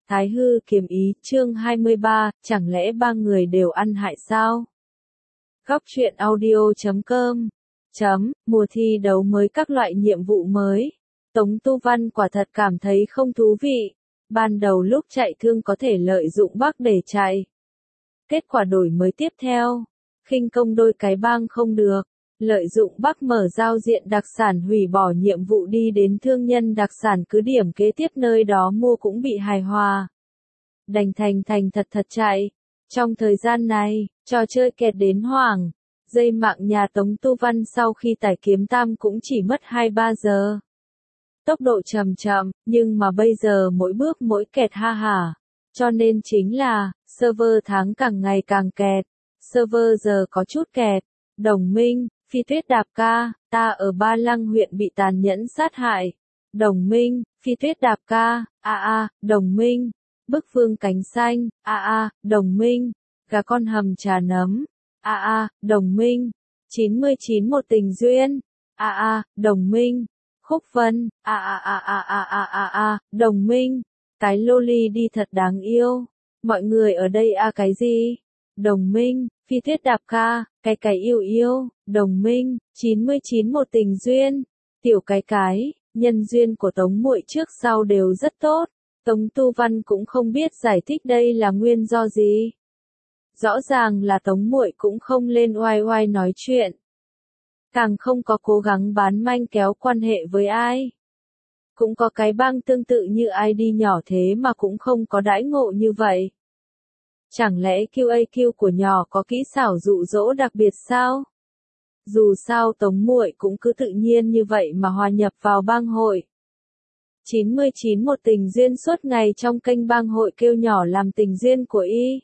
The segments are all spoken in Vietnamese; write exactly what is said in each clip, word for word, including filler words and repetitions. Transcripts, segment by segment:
Thái hư kiếm ý, chương hai mươi ba, chẳng lẽ ba người đều ăn hại sao? Góc truyện audio chấm com chấm, mùa thi đấu mới các loại nhiệm vụ mới. Tống Tu Văn quả thật cảm thấy không thú vị. Ban đầu lúc chạy thương có thể lợi dụng Bắc để chạy. Kết quả đổi mới tiếp theo. Khinh công đôi cái bang không được. Lợi dụng Bắc mở giao diện đặc sản hủy bỏ nhiệm vụ đi đến thương nhân đặc sản cứ điểm kế tiếp nơi đó mua cũng bị hài hòa. Đành thành thành thật thật chạy. Trong thời gian này, trò chơi kẹt đến hoảng. Dây mạng nhà Tống Tu Văn sau khi tải kiếm tam cũng chỉ mất hai ba giờ. Tốc độ chậm chậm, nhưng mà bây giờ mỗi bước mỗi kẹt ha hả. Cho nên chính là, server tháng càng ngày càng kẹt. Server giờ có chút kẹt. Đồng minh, Phi Tuyết Đạp ca, ta ở Ba Lăng huyện bị tàn nhẫn sát hại. Đồng minh, Phi Tuyết Đạp ca, a a, đồng minh. Bức Phương Cánh Xanh, a a, đồng minh. Gà con hầm trà nấm, a a, đồng minh. chín mươi chín một tình duyên, a a, đồng minh. Khúc Vân, a a a a a a a a, đồng minh. Cái loli đi thật đáng yêu. Mọi người ở đây a cái gì? Đồng minh, Phi Tuyết Đạp ca, cái cái yêu yêu, đồng minh, chín mươi chín một tình duyên. Tiểu cái cái, nhân duyên của Tống muội trước sau đều rất tốt. Tống Tu Văn cũng không biết giải thích đây là nguyên do gì. Rõ ràng là Tống muội cũng không lên oai oai nói chuyện. Càng không có cố gắng bán manh kéo quan hệ với ai. Cũng có cái bang tương tự như i đê nhỏ thế mà cũng không có đãi ngộ như vậy. Chẳng lẽ quy a quy của nhỏ có kỹ xảo dụ dỗ đặc biệt sao? Dù sao Tống muội cũng cứ tự nhiên như vậy mà hòa nhập vào bang hội. chín mươi chín một tình duyên suốt ngày trong kênh bang hội kêu nhỏ làm tình duyên của y.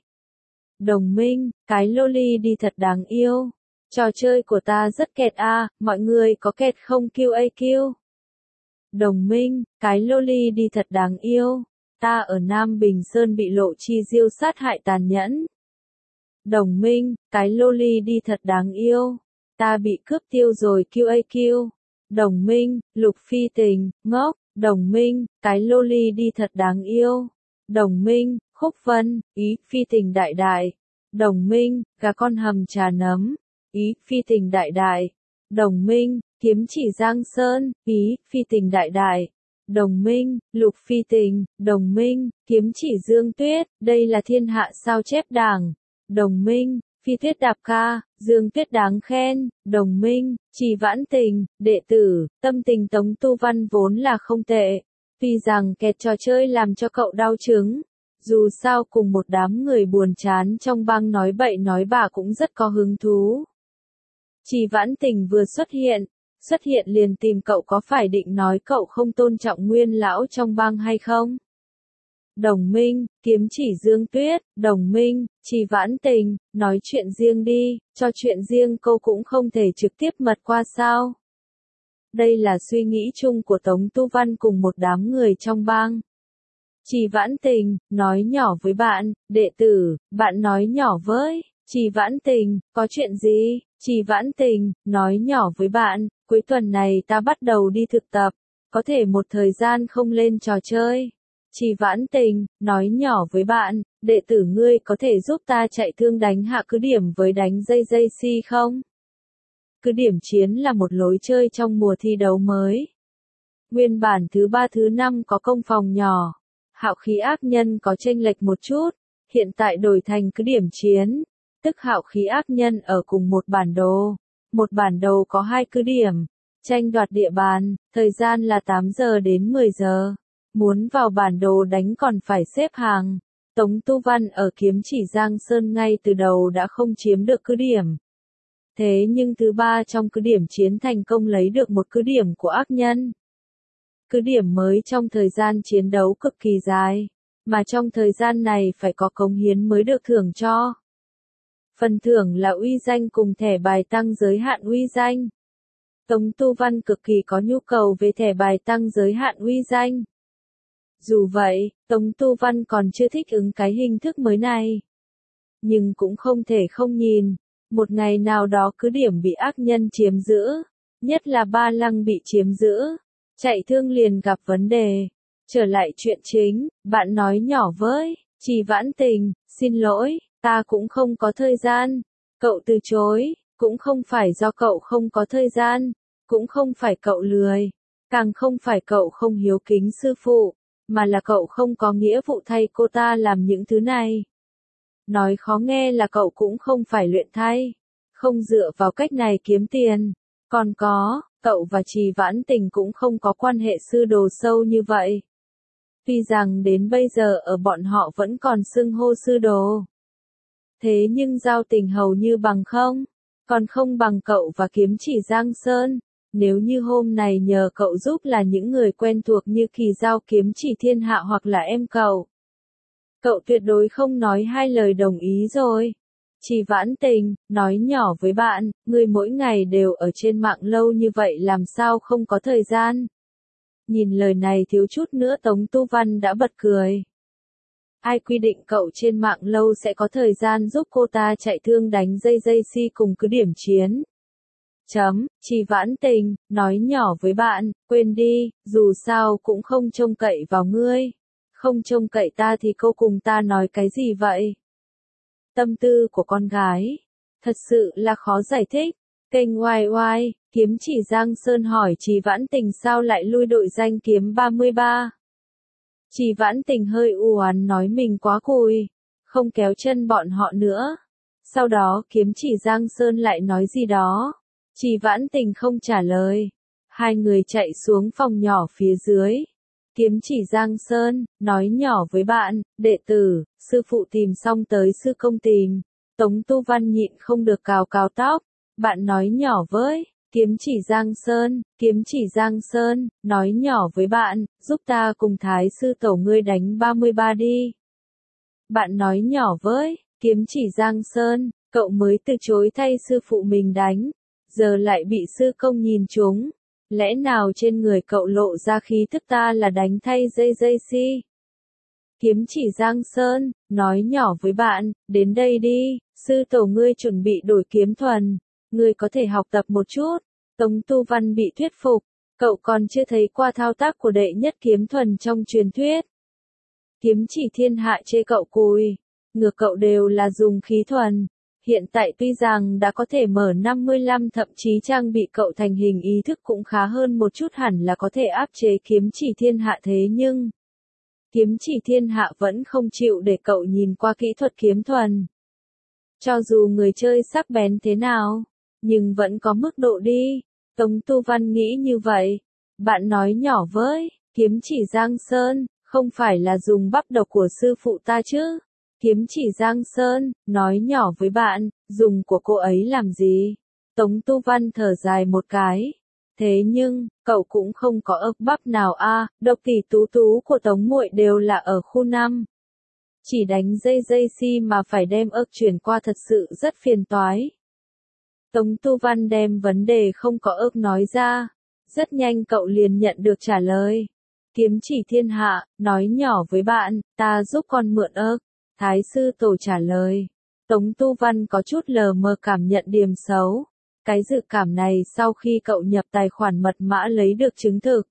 Đồng minh, cái loli đi thật đáng yêu. Trò chơi của ta rất kẹt a, à, mọi người có kẹt không quy a quy? Đồng minh, cái loli đi thật đáng yêu. Ta ở Nam Bình Sơn bị Lộ Chi Diêu sát hại tàn nhẫn. Đồng minh, cái loli đi thật đáng yêu. Ta bị cướp tiêu rồi quy a quy. Đồng minh, Lục Phi Tình, ngốc. Đồng minh, cái loli đi thật đáng yêu. Đồng minh, Khúc Vân, ý, Phi Tình đại đại. Đồng minh, gà con hầm trà nấm, ý, Phi Tình đại đại. Đồng minh, kiếm chỉ Giang Sơn, ý, Phi Tình đại đại. Đồng minh, Lục Phi Tình, đồng minh, kiếm chỉ Dương Tuyết, đây là thiên hạ sao chép đảng. Đồng minh, Phi Tuyết Đạp ca, Dương Tuyết đáng khen. Đồng minh, Trì Vãn Tình, đệ tử, tâm tình Tống Tu Văn vốn là không tệ. Tuy rằng kẹt trò chơi làm cho cậu đau chứng. Dù sao cùng một đám người buồn chán trong bang nói bậy nói bạ cũng rất có hứng thú. Trì Vãn Tình vừa xuất hiện, xuất hiện liền tìm cậu có phải định nói cậu không tôn trọng nguyên lão trong bang hay không? Đồng minh, kiếm chỉ Dương Tuyết, đồng minh, Trì Vãn Tình, nói chuyện riêng đi, cho chuyện riêng câu cũng không thể trực tiếp mật qua sao? Đây là suy nghĩ chung của Tống Tu Văn cùng một đám người trong bang. Trì Vãn Tình, nói nhỏ với bạn, đệ tử, bạn nói nhỏ với, Trì Vãn Tình, có chuyện gì? Trì Vãn Tình, nói nhỏ với bạn, cuối tuần này ta bắt đầu đi thực tập, có thể một thời gian không lên trò chơi. Trì Vãn Tình, nói nhỏ với bạn, đệ tử ngươi có thể giúp ta chạy thương đánh hạ cứ điểm với đánh dây dây si không? Cứ điểm chiến là một lối chơi trong mùa thi đấu mới. Nguyên bản thứ ba thứ năm có công phòng nhỏ. Hạo khí ác nhân có chênh lệch một chút, hiện tại đổi thành cứ điểm chiến, tức hạo khí ác nhân ở cùng một bản đồ. Một bản đồ có hai cứ điểm, tranh đoạt địa bàn, thời gian là tám giờ đến mười giờ. Muốn vào bản đồ đánh còn phải xếp hàng. Tống Tu Văn ở kiếm chỉ Giang Sơn ngay từ đầu đã không chiếm được cứ điểm. Thế nhưng thứ ba trong cứ điểm chiến thành công lấy được một cứ điểm của ác nhân. Cứ điểm mới trong thời gian chiến đấu cực kỳ dài, mà trong thời gian này phải có cống hiến mới được thưởng cho. Phần thưởng là uy danh cùng thẻ bài tăng giới hạn uy danh. Tống Tu Văn cực kỳ có nhu cầu về thẻ bài tăng giới hạn uy danh. Dù vậy, Tống Tu Văn còn chưa thích ứng cái hình thức mới này. Nhưng cũng không thể không nhìn, một ngày nào đó cứ điểm bị ác nhân chiếm giữ, nhất là Ba Lăng bị chiếm giữ. Chạy thương liền gặp vấn đề. Trở lại chuyện chính, bạn nói nhỏ với Trì Vãn Tình, xin lỗi, ta cũng không có thời gian. Cậu từ chối, cũng không phải do cậu không có thời gian, cũng không phải cậu lười, càng không phải cậu không hiếu kính sư phụ, mà là cậu không có nghĩa vụ thay cô ta làm những thứ này. Nói khó nghe là cậu cũng không phải luyện thay, không dựa vào cách này kiếm tiền. Còn có, cậu và Trì Vãn Tình cũng không có quan hệ sư đồ sâu như vậy. Tuy rằng đến bây giờ ở bọn họ vẫn còn xưng hô sư đồ. Thế nhưng giao tình hầu như bằng không, còn không bằng cậu và Kiếm Chỉ Giang Sơn. Nếu như hôm này nhờ cậu giúp là những người quen thuộc như Kỳ Giao Kiếm Chỉ Thiên Hạ hoặc là em cậu, cậu tuyệt đối không nói hai lời đồng ý rồi. Trì Vãn Tình, nói nhỏ với bạn, người mỗi ngày đều ở trên mạng lâu như vậy làm sao không có thời gian. Nhìn lời này thiếu chút nữa Tống Tu Văn đã bật cười. Ai quy định cậu trên mạng lâu sẽ có thời gian giúp cô ta chạy thương đánh dây dây si cùng cứ điểm chiến. Chấm, Trì Vãn Tình, nói nhỏ với bạn, quên đi, dù sao cũng không trông cậy vào ngươi. Không trông cậy ta thì cô cùng ta nói cái gì vậy? Tâm tư của con gái, thật sự là khó giải thích. Kênh oai oai, Kiếm Chỉ Giang Sơn hỏi Trì Vãn Tình sao lại lui đội danh kiếm ba mươi ba. Trì Vãn Tình hơi u oán nói mình quá cùi, không kéo chân bọn họ nữa. Sau đó Kiếm Chỉ Giang Sơn lại nói gì đó. Trì Vãn Tình không trả lời. Hai người chạy xuống phòng nhỏ phía dưới. Kiếm Chỉ Giang Sơn, nói nhỏ với bạn, đệ tử, sư phụ tìm xong tới sư công tìm. Tống Tu Văn nhịn không được cào cào tóc. Bạn nói nhỏ với, Kiếm Chỉ Giang Sơn, Kiếm Chỉ Giang Sơn, nói nhỏ với bạn, giúp ta cùng Thái sư tổ ngươi đánh ba mươi ba đi. Bạn nói nhỏ với, Kiếm Chỉ Giang Sơn, cậu mới từ chối thay sư phụ mình đánh, giờ lại bị sư công nhìn trúng. Lẽ nào trên người cậu lộ ra khí thức ta là đánh thay dây dây si? Kiếm Chỉ Giang Sơn, nói nhỏ với bạn, đến đây đi, sư tổ ngươi chuẩn bị đổi kiếm thuần, ngươi có thể học tập một chút. Tống Tu Văn bị thuyết phục, cậu còn chưa thấy qua thao tác của đệ nhất kiếm thuần trong truyền thuyết. Kiếm Chỉ Thiên Hạ chê cậu cùi, ngược cậu đều là dùng khí thuần. Hiện tại tuy rằng đã có thể mở năm mươi lăm thậm chí trang bị cậu thành hình ý thức cũng khá hơn một chút hẳn là có thể áp chế Kiếm Chỉ Thiên Hạ thế nhưng Kiếm Chỉ Thiên Hạ vẫn không chịu để cậu nhìn qua kỹ thuật kiếm thuần. Cho dù người chơi sắc bén thế nào, nhưng vẫn có mức độ đi. Tống Tu Văn nghĩ như vậy. Bạn nói nhỏ với, Kiếm Chỉ Giang Sơn, không phải là dùng bắp độc của sư phụ ta chứ? Kiếm Chỉ Giang Sơn, nói nhỏ với bạn, dùng của cô ấy làm gì? Tống Tu Văn thở dài một cái. Thế nhưng, cậu cũng không có ức bắp nào a, à, độc tỷ tú tú của Tống muội đều là ở khu năm. Chỉ đánh dây dây si mà phải đem ức chuyển qua thật sự rất phiền toái. Tống Tu Văn đem vấn đề không có ức nói ra. Rất nhanh cậu liền nhận được trả lời. Kiếm Chỉ Thiên Hạ, nói nhỏ với bạn, ta giúp con mượn ức. Thái sư tổ trả lời. Tống Tu Văn có chút lờ mờ cảm nhận điểm xấu. Cái dự cảm này sau khi cậu nhập tài khoản mật mã lấy được chứng thực.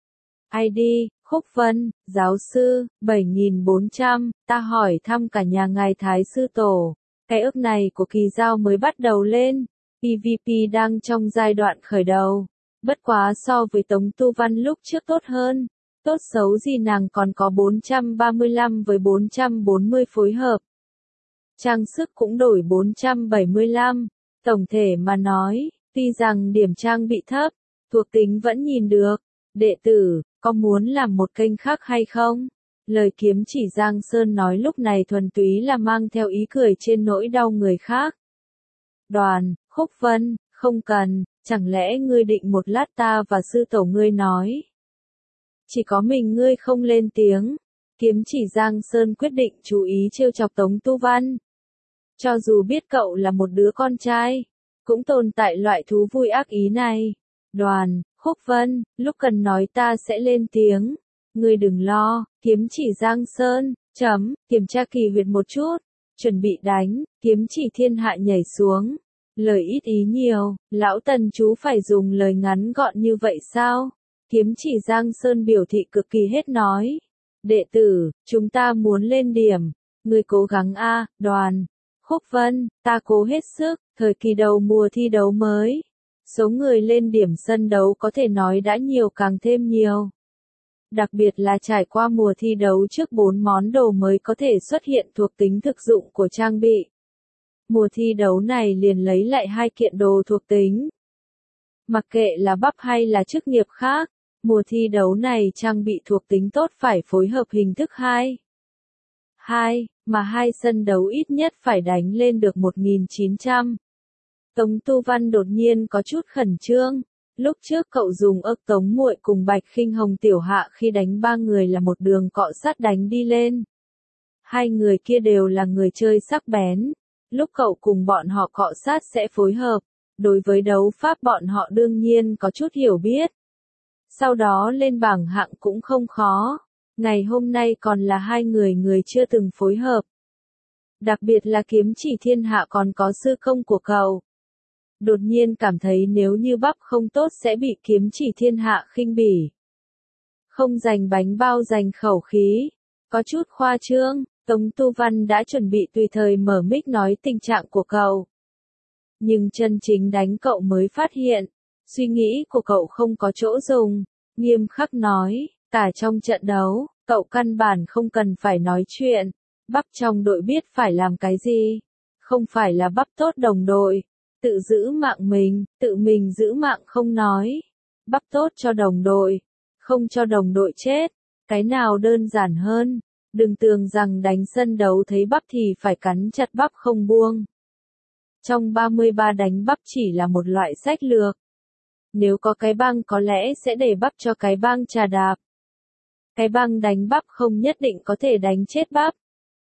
i đê, Khúc Vân, giáo sư, bảy nghìn bốn trăm, ta hỏi thăm cả nhà ngài Thái sư tổ. Cái ức này của Kỳ Giao mới bắt đầu lên. pê vê pê đang trong giai đoạn khởi đầu. Bất quá so với Tống Tu Văn lúc trước tốt hơn. Tốt xấu gì nàng còn có bốn trăm ba mươi lăm với bốn trăm bốn mươi phối hợp. Trang sức cũng đổi bốn trăm bảy mươi lăm. Tổng thể mà nói, tuy rằng điểm trang bị thấp, thuộc tính vẫn nhìn được. Đệ tử, có muốn làm một kênh khác hay không? Lời Kiếm Chỉ Giang Sơn nói lúc này thuần túy là mang theo ý cười trên nỗi đau người khác. Đoàn, Khúc Vân, không cần, chẳng lẽ ngươi định một lát ta và sư tổ ngươi nói? Chỉ có mình ngươi không lên tiếng. Kiếm Chỉ Giang Sơn quyết định chú ý trêu chọc Tống Tu Văn. Cho dù biết cậu là một đứa con trai, cũng tồn tại loại thú vui ác ý này. Đoàn, Khúc Vân, lúc cần nói ta sẽ lên tiếng. Ngươi đừng lo, Kiếm Chỉ Giang Sơn, chấm, kiểm tra kỳ huyệt một chút. Chuẩn bị đánh, Kiếm Chỉ Thiên Hạ nhảy xuống. Lời ít ý nhiều, lão Tần chú phải dùng lời ngắn gọn như vậy sao? Kiếm Chỉ Giang Sơn biểu thị cực kỳ hết nói. Đệ tử, chúng ta muốn lên điểm. Người cố gắng a, Đoàn. Khúc Vân, ta cố hết sức. Thời kỳ đầu mùa thi đấu mới. Số người lên điểm sân đấu có thể nói đã nhiều càng thêm nhiều. Đặc biệt là trải qua mùa thi đấu trước bốn món đồ mới có thể xuất hiện thuộc tính thực dụng của trang bị. Mùa thi đấu này liền lấy lại hai kiện đồ thuộc tính. Mặc kệ là bắp hay là chức nghiệp khác, mùa thi đấu này trang bị thuộc tính tốt phải phối hợp hình thức hai. hai, mà hai sân đấu ít nhất phải đánh lên được một nghìn chín trăm. Tống Tu Văn đột nhiên có chút khẩn trương. Lúc trước cậu dùng ức Tống Muội cùng Bạch Khinh Hồng Tiểu Hạ khi đánh ba người là một đường cọ sát đánh đi lên. Hai người kia đều là người chơi sắc bén. Lúc cậu cùng bọn họ cọ sát sẽ phối hợp. Đối với đấu pháp bọn họ đương nhiên có chút hiểu biết. Sau đó lên bảng hạng cũng không khó. Ngày hôm nay còn là hai người người chưa từng phối hợp. Đặc biệt là Kiếm Chỉ Thiên Hạ còn có sư công của cậu. Đột nhiên cảm thấy nếu như bắp không tốt sẽ bị Kiếm Chỉ Thiên Hạ khinh bỉ. Không giành bánh bao giành khẩu khí. Có chút khoa trương, Tống Tu Văn đã chuẩn bị tùy thời mở mic nói tình trạng của cậu. Nhưng chân chính đánh cậu mới phát hiện, suy nghĩ của cậu không có chỗ dùng, nghiêm khắc nói, cả trong trận đấu, cậu căn bản không cần phải nói chuyện, bắp trong đội biết phải làm cái gì, không phải là bắp tốt đồng đội, tự giữ mạng mình, tự mình giữ mạng không nói, bắp tốt cho đồng đội, không cho đồng đội chết, cái nào đơn giản hơn, đừng tưởng rằng đánh sân đấu thấy bắp thì phải cắn chặt bắp không buông. Trong ba mươi ba đánh bắp chỉ là một loại sách lược. Nếu có cái băng có lẽ sẽ để bắp cho cái băng trà đạp. Cái băng đánh bắp không nhất định có thể đánh chết bắp,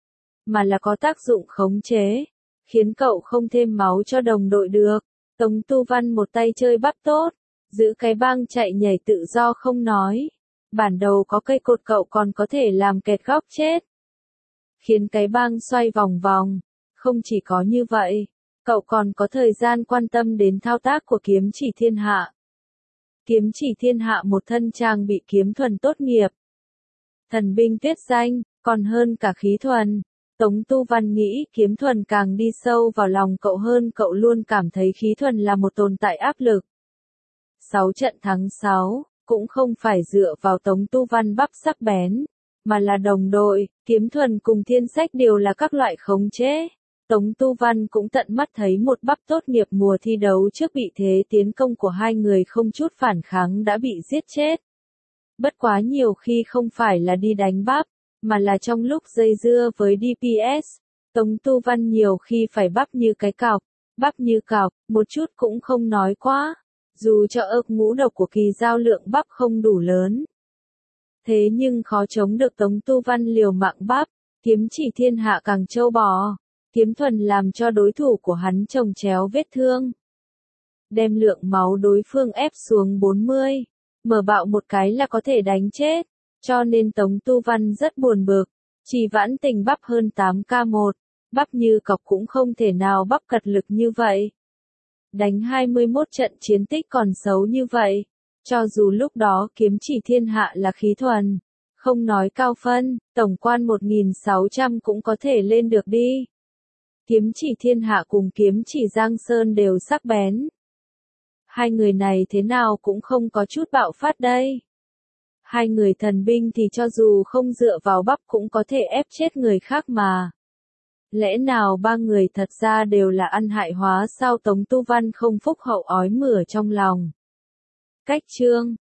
mà là có tác dụng khống chế, khiến cậu không thêm máu cho đồng đội được. Tống Tu Văn một tay chơi bắp tốt, giữ cái băng chạy nhảy tự do không nói. Bản đầu có cây cột cậu còn có thể làm kẹt góc chết. Khiến cái băng xoay vòng vòng. Không chỉ có như vậy, cậu còn có thời gian quan tâm đến thao tác của Kiếm Chỉ Thiên Hạ. Kiếm Chỉ Thiên Hạ một thân trang bị kiếm thuần tốt nghiệp. Thần binh tuyết danh, còn hơn cả khí thuần. Tống Tu Văn nghĩ kiếm thuần càng đi sâu vào lòng cậu hơn, cậu luôn cảm thấy khí thuần là một tồn tại áp lực. sáu trận thắng sáu, cũng không phải dựa vào Tống Tu Văn bắp sắc bén, mà là đồng đội, kiếm thuần cùng thiên sách đều là các loại khống chế. Tống Tu Văn cũng tận mắt thấy một bắp tốt nghiệp mùa thi đấu trước bị thế tiến công của hai người không chút phản kháng đã bị giết chết. Bất quá nhiều khi không phải là đi đánh bắp, mà là trong lúc dây dưa với đê pê ét, Tống Tu Văn nhiều khi phải bắp như cái cọc, bắp như cọc, một chút cũng không nói quá, dù cho ức ngũ độc của kỳ giao lượng bắp không đủ lớn. Thế nhưng khó chống được Tống Tu Văn liều mạng bắp, Kiếm Chỉ Thiên Hạ càng trâu bò. Kiếm thuần làm cho đối thủ của hắn chồng chéo vết thương. Đem lượng máu đối phương ép xuống bốn mươi. Mở bạo một cái là có thể đánh chết. Cho nên Tống Tu Văn rất buồn bực. Chỉ vãn tình bắp hơn tám k một. Bắp như cọc cũng không thể nào bắp cật lực như vậy. Đánh hai mươi mốt trận chiến tích còn xấu như vậy. Cho dù lúc đó Kiếm Chỉ Thiên Hạ là khí thuần. Không nói cao phân, tổng quan một nghìn sáu trăm cũng có thể lên được đi. Kiếm Chỉ Thiên Hạ cùng Kiếm Chỉ Giang Sơn đều sắc bén. Hai người này thế nào cũng không có chút bạo phát đây. Hai người thần binh thì cho dù không dựa vào bắp cũng có thể ép chết người khác mà. Lẽ nào ba người thật ra đều là ăn hại hóa sao? Tống Tu Văn không phúc hậu ói mửa trong lòng. Cách chương